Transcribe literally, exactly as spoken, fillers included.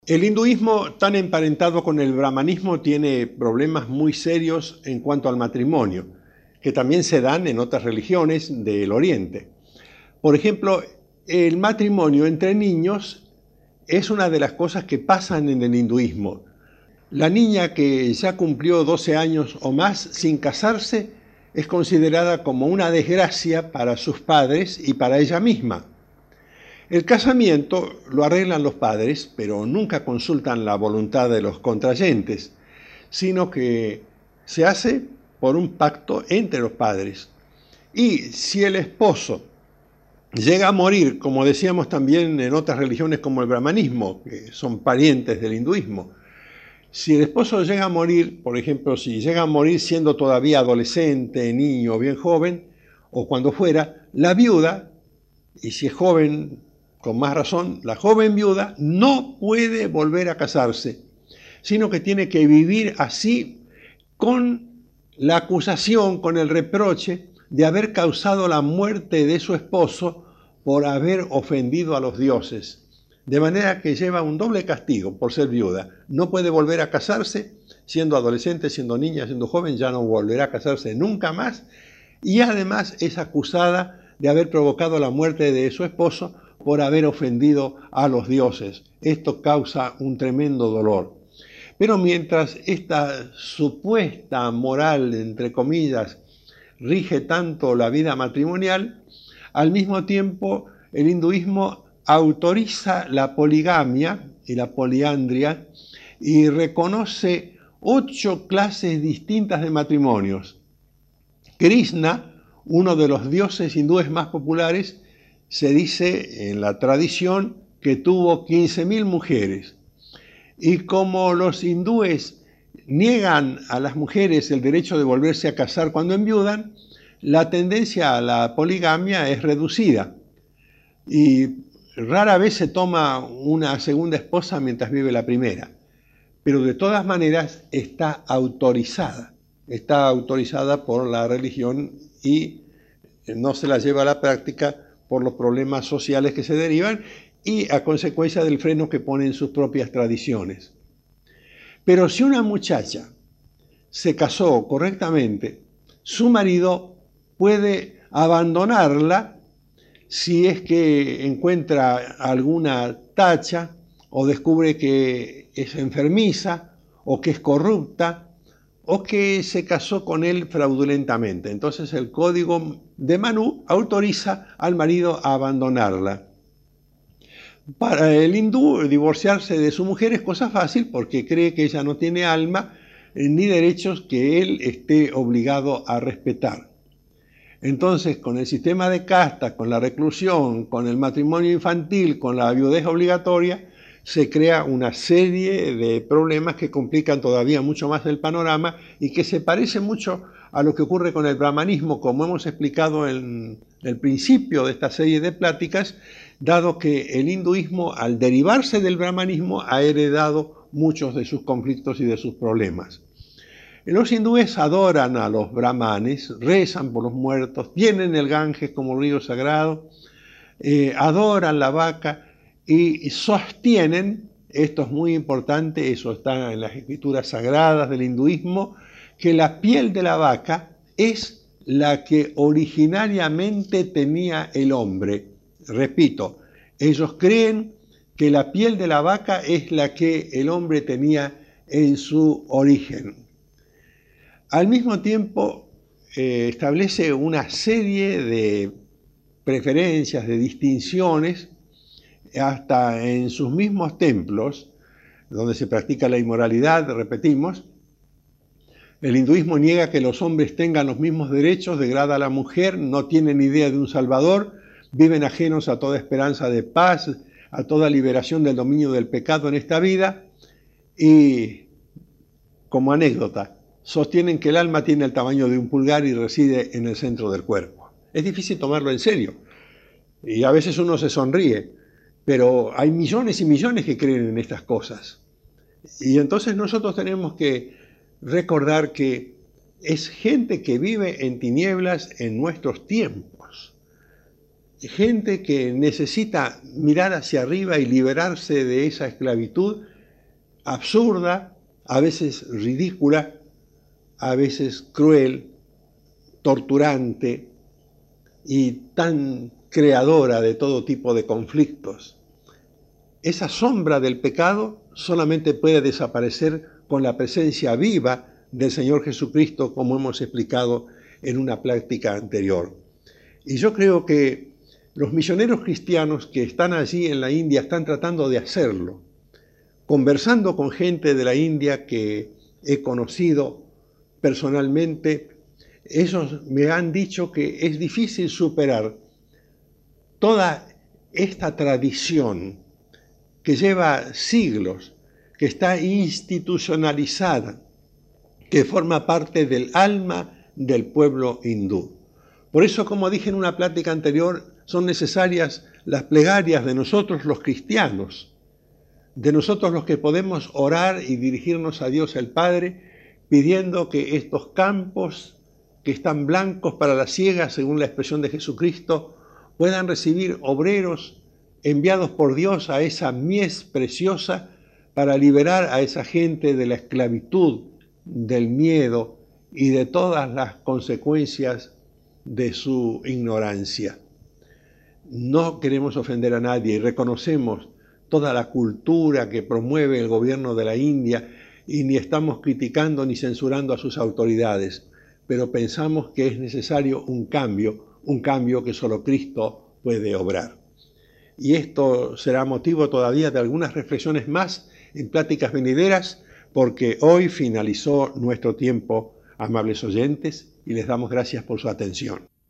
El hinduismo, tan emparentado con el brahmanismo, tiene problemas muy serios en cuanto al matrimonio, que también se dan en otras religiones del Oriente. Por ejemplo, el matrimonio entre niños es una de las cosas que pasan en el hinduismo. La niña que ya cumplió doce años o más sin casarse es considerada como una desgracia para sus padres y para ella misma. El casamiento lo arreglan los padres, pero nunca consultan la voluntad de los contrayentes, sino que se hace por un pacto entre los padres. Y si el esposo llega a morir, como decíamos también en otras religiones como el brahmanismo, que son parientes del hinduismo, si el esposo llega a morir, por ejemplo, si llega a morir siendo todavía adolescente, niño o bien joven, o cuando fuera, la viuda, y si es joven, con más razón, la joven viuda no puede volver a casarse, sino que tiene que vivir así con la acusación, con el reproche de haber causado la muerte de su esposo por haber ofendido a los dioses. De manera que lleva un doble castigo por ser viuda. No puede volver a casarse, siendo adolescente, siendo niña, siendo joven, ya no volverá a casarse nunca más. Y además es acusada de haber provocado la muerte de su esposo por haber ofendido a los dioses. Esto causa un tremendo dolor. Pero mientras esta supuesta moral, entre comillas, rige tanto la vida matrimonial, al mismo tiempo el hinduismo autoriza la poligamia y la poliandria y reconoce ocho clases distintas de matrimonios. Krishna, uno de los dioses hindúes más populares, se dice en la tradición que tuvo quince mil mujeres. Y como los hindúes niegan a las mujeres el derecho de volverse a casar cuando enviudan, la tendencia a la poligamia es reducida. Y rara vez se toma una segunda esposa mientras vive la primera. Pero de todas maneras está autorizada. Está autorizada por la religión y no se la lleva a la práctica por los problemas sociales que se derivan y a consecuencia del freno que ponen sus propias tradiciones. Pero si una muchacha se casó correctamente, su marido puede abandonarla si es que encuentra alguna tacha o descubre que es enfermiza o que es corrupta o que se casó con él fraudulentamente. Entonces el código de Manu autoriza al marido a abandonarla. Para el hindú, divorciarse de su mujer es cosa fácil porque cree que ella no tiene alma ni derechos que él esté obligado a respetar. Entonces, con el sistema de castas, con la reclusión, con el matrimonio infantil, con la viudez obligatoria, se crea una serie de problemas que complican todavía mucho más el panorama y que se parece mucho a lo que ocurre con el brahmanismo, como hemos explicado en el principio de esta serie de pláticas, dado que el hinduismo, al derivarse del brahmanismo, ha heredado muchos de sus conflictos y de sus problemas. Los hindúes adoran a los brahmanes, rezan por los muertos, tienen el Ganges como río sagrado, eh, adoran la vaca y sostienen, esto es muy importante, eso está en las escrituras sagradas del hinduismo, que la piel de la vaca es la que originariamente tenía el hombre. Repito, ellos creen que la piel de la vaca es la que el hombre tenía en su origen. Al mismo tiempo, eh, establece una serie de preferencias, de distinciones, hasta en sus mismos templos, donde se practica la inmoralidad, repetimos. El hinduismo niega que los hombres tengan los mismos derechos, degrada a la mujer, no tienen idea de un salvador, viven ajenos a toda esperanza de paz, a toda liberación del dominio del pecado en esta vida. Y, como anécdota, sostienen que el alma tiene el tamaño de un pulgar y reside en el centro del cuerpo. Es difícil tomarlo en serio y a veces uno se sonríe, pero hay millones y millones que creen en estas cosas. Y entonces nosotros tenemos que recordar que es gente que vive en tinieblas en nuestros tiempos. Gente que necesita mirar hacia arriba y liberarse de esa esclavitud absurda, a veces ridícula, a veces cruel, torturante y tan creadora de todo tipo de conflictos. Esa sombra del pecado solamente puede desaparecer con la presencia viva del Señor Jesucristo, como hemos explicado en una práctica anterior. Y yo creo que los misioneros cristianos que están allí en la India están tratando de hacerlo. Conversando con gente de la India que he conocido personalmente, ellos me han dicho que es difícil superar toda esta tradición que lleva siglos, que está institucionalizada, que forma parte del alma del pueblo hindú. Por eso, como dije en una plática anterior, son necesarias las plegarias de nosotros los cristianos, de nosotros los que podemos orar y dirigirnos a Dios el Padre, pidiendo que estos campos que están blancos para la siega, según la expresión de Jesucristo, puedan recibir obreros enviados por Dios a esa mies preciosa para liberar a esa gente de la esclavitud, del miedo y de todas las consecuencias de su ignorancia. No queremos ofender a nadie y reconocemos toda la cultura que promueve el gobierno de la India y ni estamos criticando ni censurando a sus autoridades, pero pensamos que es necesario un cambio, un cambio que solo Cristo puede obrar. Y esto será motivo todavía de algunas reflexiones más en pláticas venideras, porque hoy finalizó nuestro tiempo, amables oyentes, y les damos gracias por su atención.